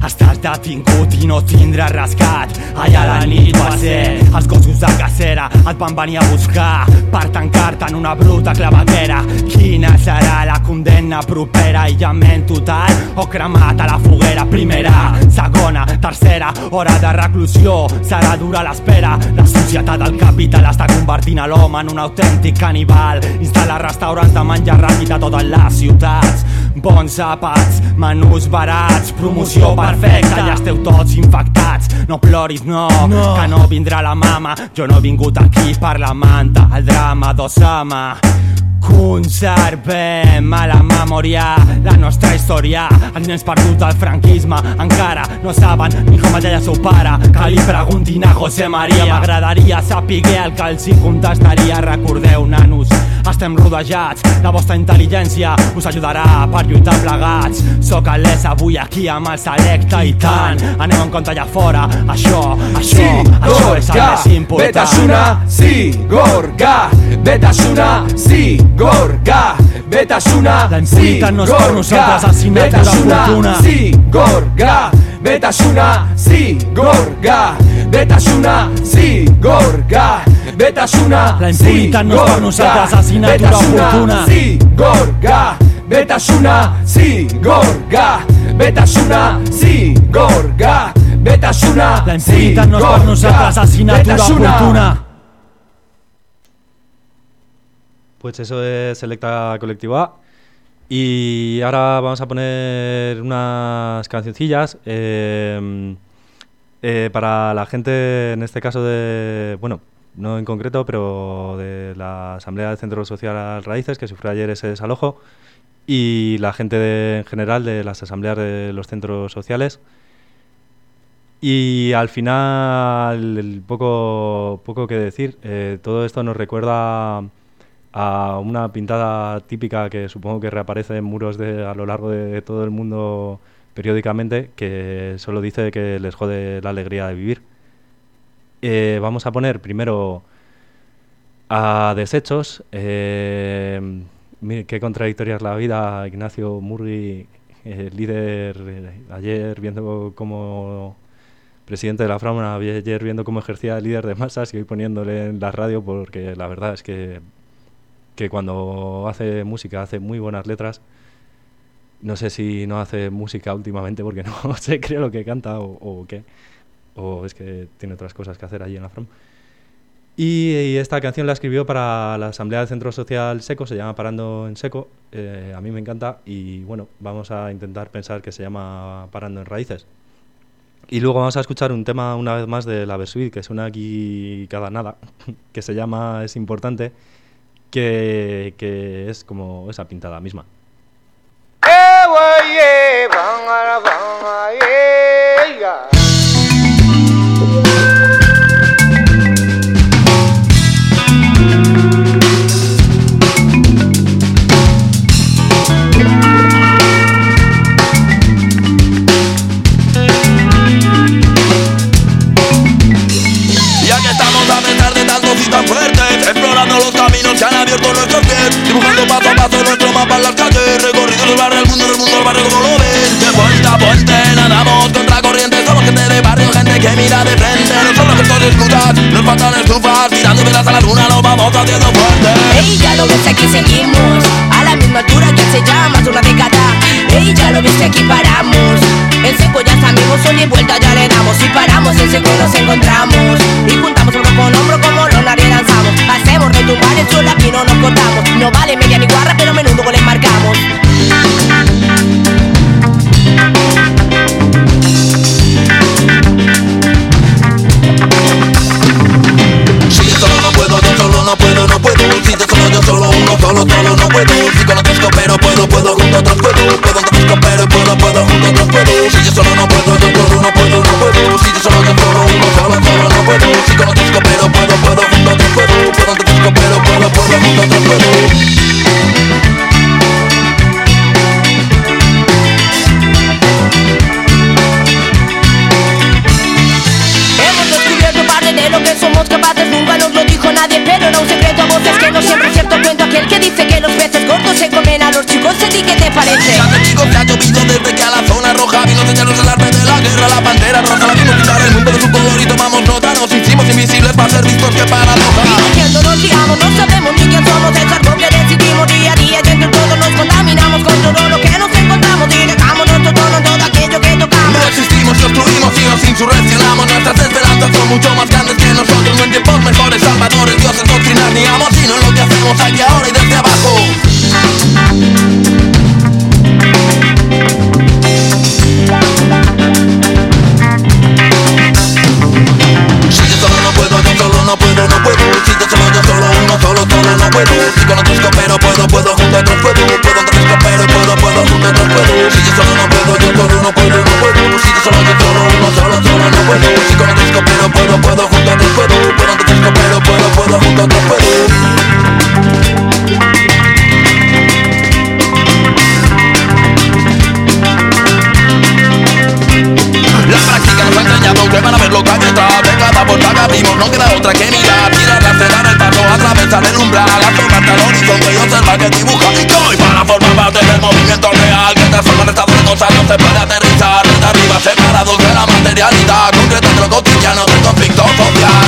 t'ha tingut i no tindràs rescat. Allà a la nit va ser els cossos de cacera, et van venir a buscar per tancar-te en una bruta claveguera. Quina serà la condemna propera? Aïllament total o cremat a la foguera? Primera, segona, tercera hora de reclusió, serà dura l'espera. La societat del capital està convertint a l'home en un autèntic canibal. Instal·la restaurants de menjar ràpid a totes les ciutats, bons àpats, menús barats, promoció perfecta, ja esteu tots infectats. No ploris, no, no, que no vindrà la mama. Jo no he vingut aquí per la manta, el drama d'Osama. Conservem a la memòria la nostra història. Els nens perduts del franquisme encara no saben ni com es deia el seu pare. Que li preguntin a José María. M'agradaria saber el que els hi contestaria. Recordeu, nanos, estem rodejats, la vostra intel·ligència us ajudarà per lluitar plegats. Soc a l'Es avui aquí amb el Selecta i tant. Anem en compte allà fora, això, això, sí, això és el més important. Betasuna, sí, Gorga, Betasuna, sí, Gorga, Betasuna, la impunitat no és per nosaltres assignatura fortuna. Sí, Gorga, Betasuna, sí, Gorga, Betasuna, sí, Gorga, Betasuna, la impunitat no és per nosaltres assignatura fortuna. Sí, Gorga, Betasuna, sí, Gorga, Betasuna, sí, Gorga, Betasuna, la impunitat no és per nosaltres assignatura fortuna. Pues eso es Selecta Colectivo A. Y ahora vamos a poner unas cancioncillas eh, eh, para la gente, en este caso de, bueno, no en concreto, pero de la Asamblea del Centro Social Raíces, que sufrió ayer ese desalojo, y la gente de, en general de las asambleas de los centros sociales. Y al final, el poco, poco que decir, eh, todo esto nos recuerda a una pintada típica que supongo que reaparece en muros de, a lo largo de todo el mundo periódicamente, que solo dice que les jode la alegría de vivir. Eh, vamos a poner primero a Desechos. Eh, mire, qué contradictoria es la vida. Ignacio Murgui, eh, líder, eh, ayer viendo cómo presidente de la Frama, ayer viendo cómo ejercía el líder de masas, y hoy poniéndole en la radio, porque la verdad es que que cuando hace música hace muy buenas letras. No sé si no hace música últimamente porque no se cree lo que canta o, o qué, o es que tiene otras cosas que hacer allí en la From. Y, y esta canción la escribió para la Asamblea del Centro Social Seco, se llama Parando en Seco. Eh, a mí me encanta y bueno, vamos a intentar pensar que se llama Parando en Raíces. Y luego vamos a escuchar un tema una vez más de la Versuit, que suena aquí cada nada, que se llama Es Importante, Que, que es como esa pintada misma. Ya que estamos a pesar de tantos y tan fuertes, explorando los caminos que han abierto nuestros pies, dibujando paso a paso nuestro mapa en las calles, recorridos del barrio al mundo, del mundo al barrio como lo ves. De puente a puente nadamos contra corriente, somos gente de barrio, gente que mira de frente. No son los gestos de escuchas, nos faltan estufas, tirando velas a la luna nos vamos haciendo fuertes. Ey, ya lo ves, aquí seguimos, a la misma altura que hace ya más de una década. Ey, ya lo ves, aquí paramos, en Seco ya está amigos, son y vuelta ya le damos. Si paramos en Seco nos encontramos, y juntamos hombro con hombro como los nadie lanzamos. Hacemos retumbar el suelo, aquí no nos cortamos. No vale media ni guarra, pero menudo goles marcamos. Si yo solo no puedo, yo solo no puedo, no puedo. Si yo solo, yo solo, uno solo, solo no puedo. Si con otros coopero, puedo, puedo, junto a otros puedo. Puedo, otros coopero, puedo, puedo, junto a otros puedo. Si yo solo no puedo, yo solo no puedo, no puedo. Si yo solo, yo solo, uno solo, solo no puedo. Si con otros coopero, puedo, puedo, junto a otros puedo. Puedo, otros coopero, puedo, puedo, junto a otros puedo. De lo que somos capaces, nunca nos lo dijo nadie, pero era un secreto a voces que no siempre es cierto. Cuento aquel que dice que los peces gordos se comen a los chicos. ¿A ti qué te parece? Ya te digo que ha llovido desde que a la zona roja vino a enseñarnos el arte de la guerra. negra, la pantera rosa, la vimos quitar el mundo de su color y tomamos nota. Nos hicimos invisibles para ser vistos, que paradoja. Diciéndonos y amo, no sabemos ni quién somos. Es algo que decidimos día a día y entre todos nos contaminamos con todo lo que nos encontramos y dejamos nuestro tono en todo aquello que tocamos. Resistimos, construimos y nos insurreccionamos. Nuestras esperanzas son mucho más grandes que nosotros. No en tiempos mejores, salvadores, dioses, doctrinas ni amos, sino en lo que hacemos aquí ahora y desde abajo. Si yo solo no puedo, yo solo no puedo, no puedo. Si yo solo, yo solo, uno solo, solo no puedo. Si con otros coopero, puedo, puedo, junto a otros puedo. Puedo con otros coopero, puedo, puedo, junto a otros puedo. Si yo solo no puedo, yo solo no puedo, no puedo. Si yo solo, yo solo, uno solo, solo no puedo. Si con otros coopero, puedo, puedo, junto a otros puedo. Puedo con otros coopero, puedo, puedo, junto a otros puedo. La práctica nos ha enseñado que van a ver lo que hay detrás de cada puerta que abrimos, no queda otra que mirar, tirar, acelerar el paso, atravesar el umbral, asomarte al horizonte y observar que dibuja. Que hoy para formar parte del movimiento real que transforma el estado de cosas, no se puede aterrizar desde arriba, separados de la materialidad concreta de lo cotidiano del conflicto social.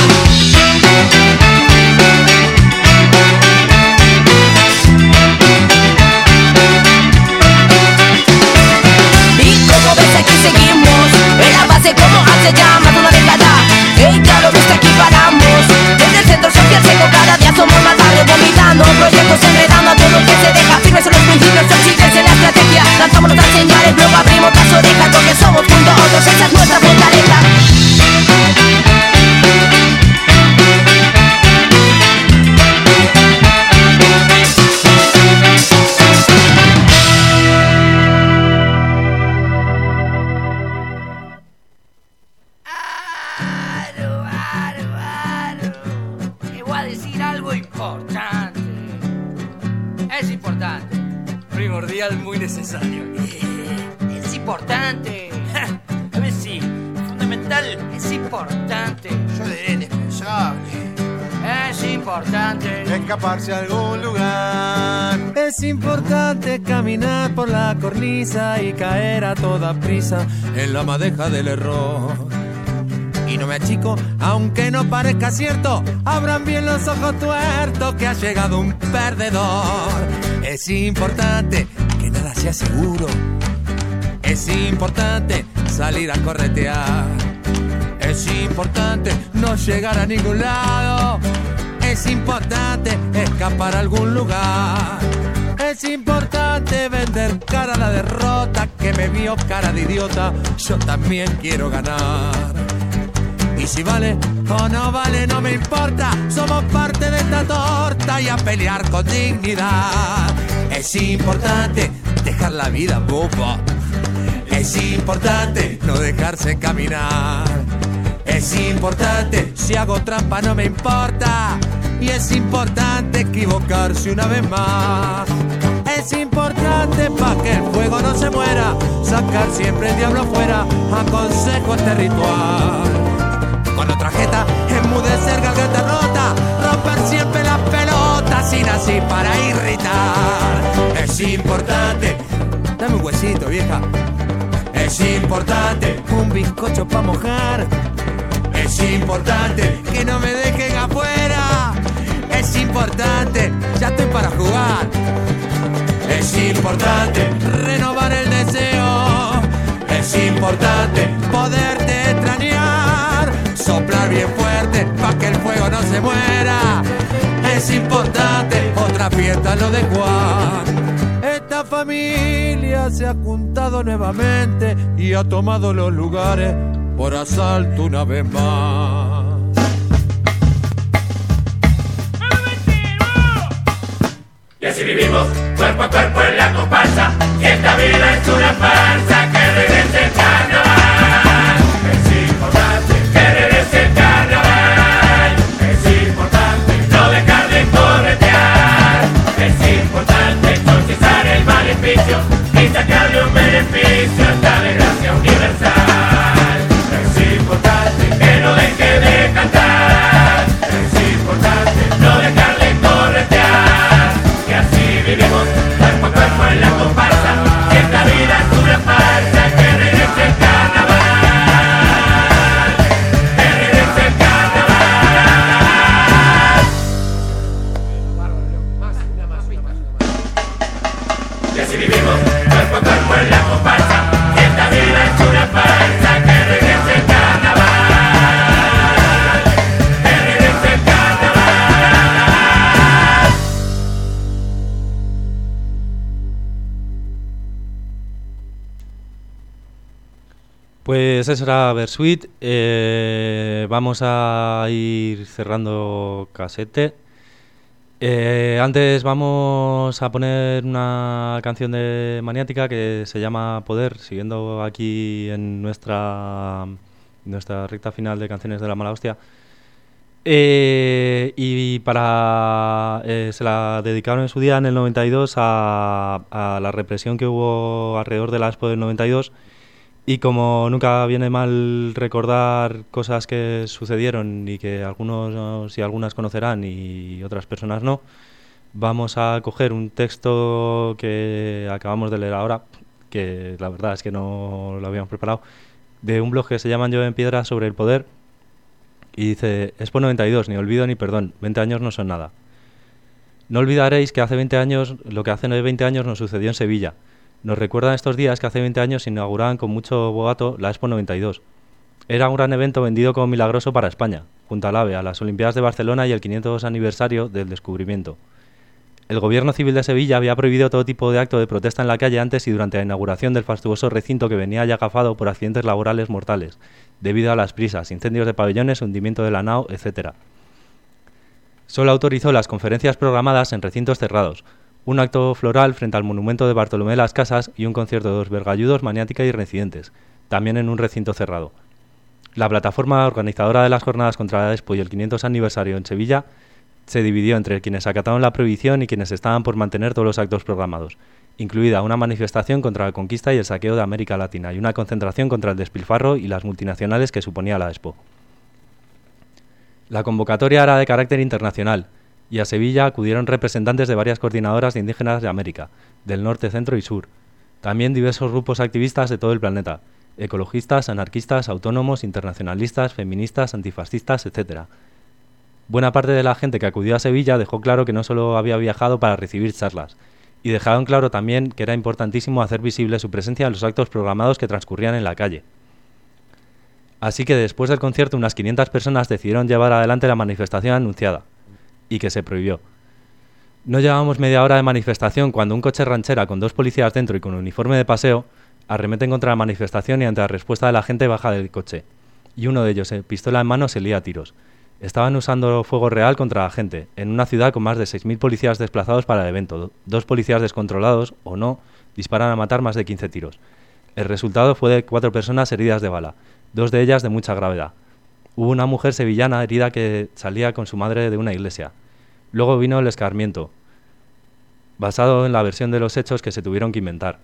Aquí seguimos, en la base como hace ya más de una década. Hey, ya lo viste, aquí paramos. Desde el centro social seco cada día somos más tarde vomitando proyectos enredando a todo lo que se deja firmes en los principios, exigentes en la estrategia. Lanzamos nuestras señales, luego abrimos las orejas porque somos junto a otros, esa es nuestra fortaleza. Primordial, muy necesario. Es importante. A ver si, fundamental, es importante. Yo diré indispensable. Es importante escaparse a algún lugar. Es importante caminar por la cornisa y caer a toda prisa en la madeja del error. Y no me achico, aunque no parezca cierto, abran bien los ojos tuertos que ha llegado un perdedor. Es importante que nada sea seguro. Es importante salir a corretear. Es importante no llegar a ningún lado. Es importante escapar a algún lugar. Es importante vender cara a la derrota que me vio cara de idiota. Yo también quiero ganar. Y si vale o no vale no me importa, somos parte de esta torta y a pelear con dignidad. Es importante dejar la vida boba. Es importante no dejarse caminar. Es importante, si hago trampa no me importa. Y es importante equivocarse una vez más. Es importante pa' que el fuego no se muera, sacar siempre el diablo afuera, aconsejo este ritual. Con otra jeta, enmudecer garganta rota, romper siempre las pelotas sin así para irritar. Es importante, dame un huesito vieja. Es importante, un bizcocho pa' mojar. Es importante, que no me dejen afuera. Es importante, ya estoy para jugar. Es importante, renovar el deseo. Es importante, poderte extrañar. Soplar bien fuerte pa' que el fuego no se muera. Es importante, otra fiesta lo de Juan. Esta familia se ha juntado nuevamente y ha tomado los lugares por asalto una vez más. Y así vivimos, cuerpo a cuerpo en la comparsa. Y esta vida es una farsa, que regrese el carnaval. Es importante que regrese el carnaval. Es importante no dejar de corretear. Es importante exorcizar el maleficio y sacarle un beneficio a esta desgracia universal. Es importante que no deje de cantar. Es importante no dejar de corretear. Que así vivimos cuerpo a cuerpo en la comparsa. Que esta vida es una farsa, que regrese el carnaval. Pues eso era Versuit. Eh, vamos a ir cerrando casete. Eh, antes vamos a poner una canción de Maniática que se llama Poder, siguiendo aquí en nuestra, nuestra recta final de canciones de la mala hostia. Eh, y para eh, se la dedicaron en su día, en el noventa y dos, a, a la represión que hubo alrededor de la Expo del noventa y dos. Y como nunca viene mal recordar cosas que sucedieron y que algunos y algunas conocerán y otras personas no, vamos a coger un texto que acabamos de leer ahora, que la verdad es que no lo habíamos preparado, de un blog que se llama Yo en Piedra sobre el poder, y dice: Expo noventa y dos, ni olvido ni perdón, veinte años no son nada. No olvidaréis que hace veinte años, lo que hace veinte años nos sucedió en Sevilla. Nos recuerdan estos días que hace veinte años se inauguraban con mucho boato la Expo noventa y dos. Era un gran evento vendido como milagroso para España, junto al AVE, a las Olimpiadas de Barcelona y el quinientos aniversario del descubrimiento. El gobierno civil de Sevilla había prohibido todo tipo de acto de protesta en la calle antes y durante la inauguración del fastuoso recinto que venía ya agafado por accidentes laborales mortales, debido a las prisas, incendios de pabellones, hundimiento de la nao, etcétera. Solo autorizó las conferencias programadas en recintos cerrados, un acto floral frente al monumento de Bartolomé de las Casas y un concierto de Dos Vergalludos, Maniática y Reincidentes, también en un recinto cerrado. La plataforma organizadora de las jornadas contra la Expo y el quinientos aniversario en Sevilla se dividió entre quienes acataron la prohibición y quienes estaban por mantener todos los actos programados, incluida una manifestación contra la conquista y el saqueo de América Latina y una concentración contra el despilfarro y las multinacionales que suponía la Expo. La convocatoria era de carácter internacional, y a Sevilla acudieron representantes de varias coordinadoras de indígenas de América, del norte, centro y sur. También diversos grupos activistas de todo el planeta, ecologistas, anarquistas, autónomos, internacionalistas, feministas, antifascistas, etcétera. Buena parte de la gente que acudió a Sevilla dejó claro que no solo había viajado para recibir charlas, y dejaron claro también que era importantísimo hacer visible su presencia en los actos programados que transcurrían en la calle. Así que después del concierto unas quinientas personas decidieron llevar adelante la manifestación anunciada, y que se prohibió. No llevábamos media hora de manifestación cuando un coche ranchera con dos policías dentro y con uniforme de paseo arremeten contra la manifestación y ante la respuesta de la gente baja del coche, y uno de ellos, eh, pistola en mano, se lía a tiros. Estaban usando fuego real contra la gente, en una ciudad con más de seis mil policías desplazados para el evento. Dos policías descontrolados, o no, disparan a matar más de quince tiros. El resultado fue de cuatro personas heridas de bala, dos de ellas de mucha gravedad. Hubo una mujer sevillana herida que salía con su madre de una iglesia. Luego vino el escarmiento, basado en la versión de los hechos que se tuvieron que inventar.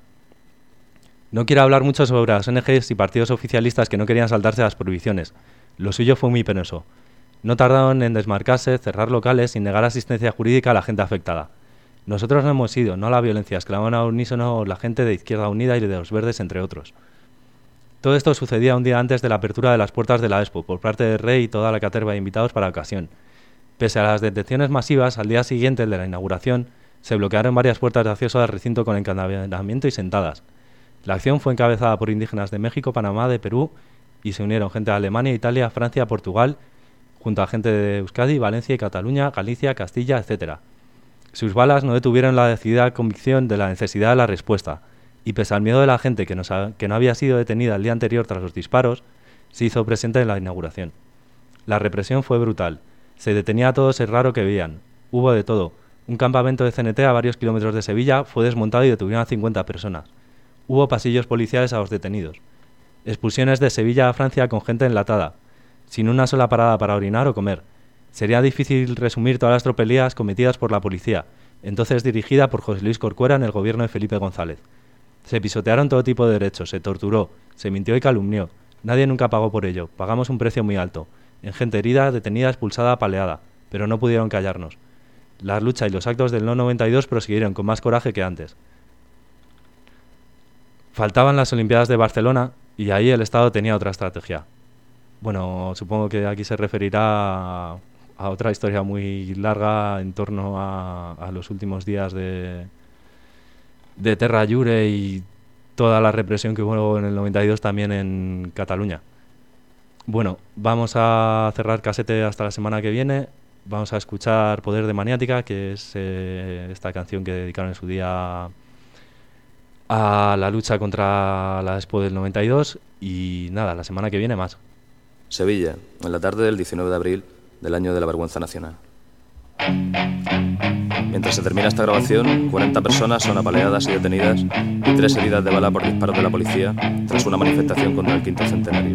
No quiero hablar mucho sobre las O N Ges y partidos oficialistas que no querían saltarse las prohibiciones. Lo suyo fue muy penoso. No tardaron en desmarcarse, cerrar locales y negar asistencia jurídica a la gente afectada. Nosotros no hemos ido, no a la violencia, exclamaron a unísono la gente de Izquierda Unida y de los Verdes, entre otros. Todo esto sucedía un día antes de la apertura de las puertas de la Expo por parte del rey y toda la caterva de invitados para la ocasión. Pese a las detenciones masivas, al día siguiente de la inauguración, se bloquearon varias puertas de acceso al recinto con encadenamiento y sentadas. La acción fue encabezada por indígenas de México, Panamá, de Perú, y se unieron gente de Alemania, Italia, Francia, Portugal, junto a gente de Euskadi, Valencia y Cataluña, Galicia, Castilla, etcétera. Sus balas no detuvieron la decidida convicción de la necesidad de la respuesta, y pese al miedo de la gente que no, que no había sido detenida el día anterior tras los disparos, se hizo presente en la inauguración. La represión fue brutal. Se detenía a todos el raro que veían. Hubo de todo. Un campamento de C N T a varios kilómetros de Sevilla fue desmontado y detuvieron a cincuenta personas. Hubo pasillos policiales a los detenidos. Expulsiones de Sevilla a Francia con gente enlatada, sin una sola parada para orinar o comer. Sería difícil resumir todas las tropelías cometidas por la policía, entonces dirigida por José Luis Corcuera en el gobierno de Felipe González. Se pisotearon todo tipo de derechos, se torturó, se mintió y calumnió. Nadie nunca pagó por ello, pagamos un precio muy alto. En gente herida, detenida, expulsada, apaleada, pero no pudieron callarnos. La lucha y los actos del No noventa y dos prosiguieron con más coraje que antes. Faltaban las Olimpiadas de Barcelona y ahí el Estado tenía otra estrategia. Bueno, supongo que aquí se referirá a, a otra historia muy larga en torno a, a los últimos días de... de Terra Llure y toda la represión que hubo en el noventa y dos también en Cataluña. Bueno, vamos a cerrar casete hasta la semana que viene. Vamos a escuchar Poder de Maniática, que es eh, esta canción que dedicaron en su día a la lucha contra la Expo del noventa y dos y nada, la semana que viene más. Sevilla, en la tarde del diecinueve de abril del año de la vergüenza nacional. Mientras se termina esta grabación, cuarenta personas son apaleadas y detenidas y tres heridas de bala por disparos de la policía tras una manifestación contra el quinto centenario.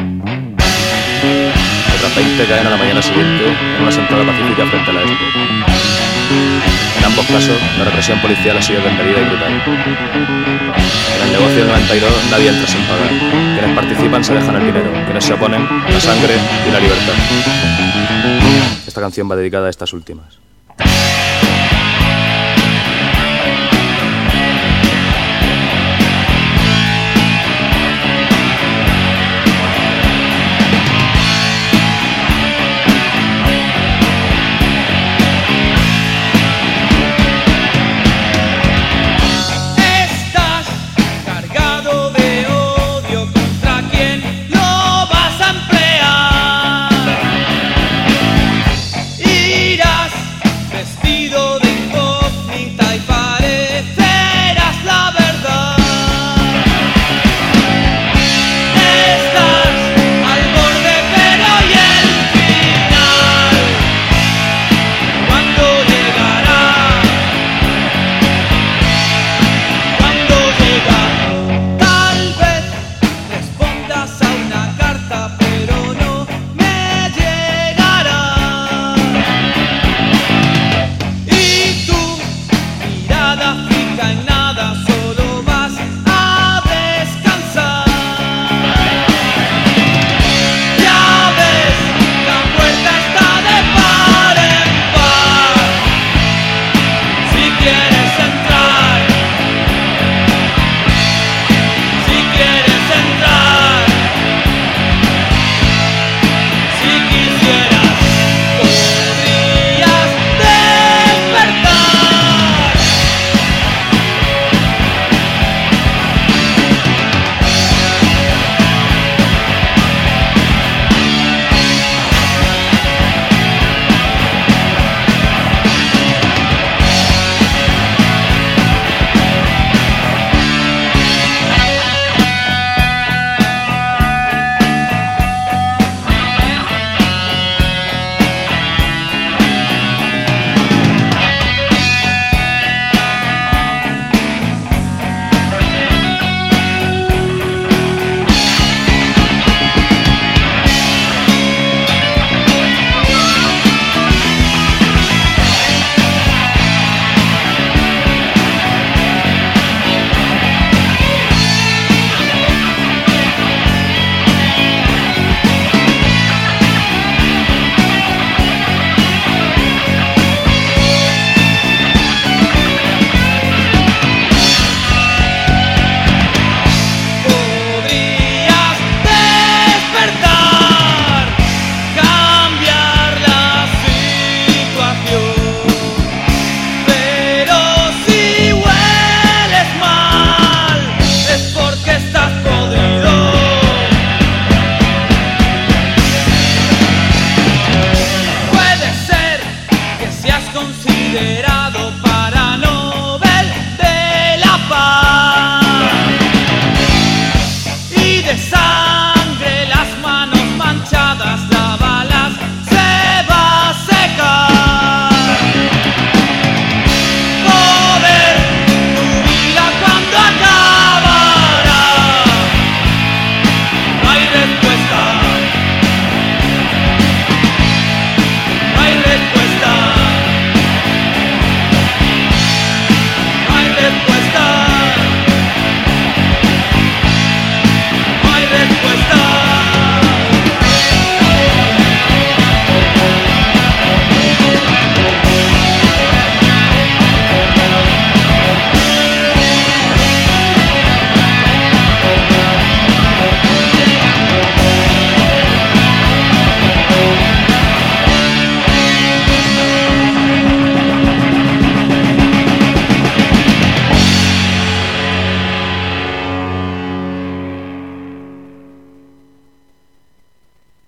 Otras veinte caen a la mañana siguiente en una sentada pacífica frente a la Expo. En ambos casos, la represión policial ha sido desmedida y brutal. En el negocio del noventa y dos nadie entra sin pagar. Quienes participan se dejan el dinero, quienes se oponen, la sangre y la libertad. Esta canción va dedicada a estas últimas.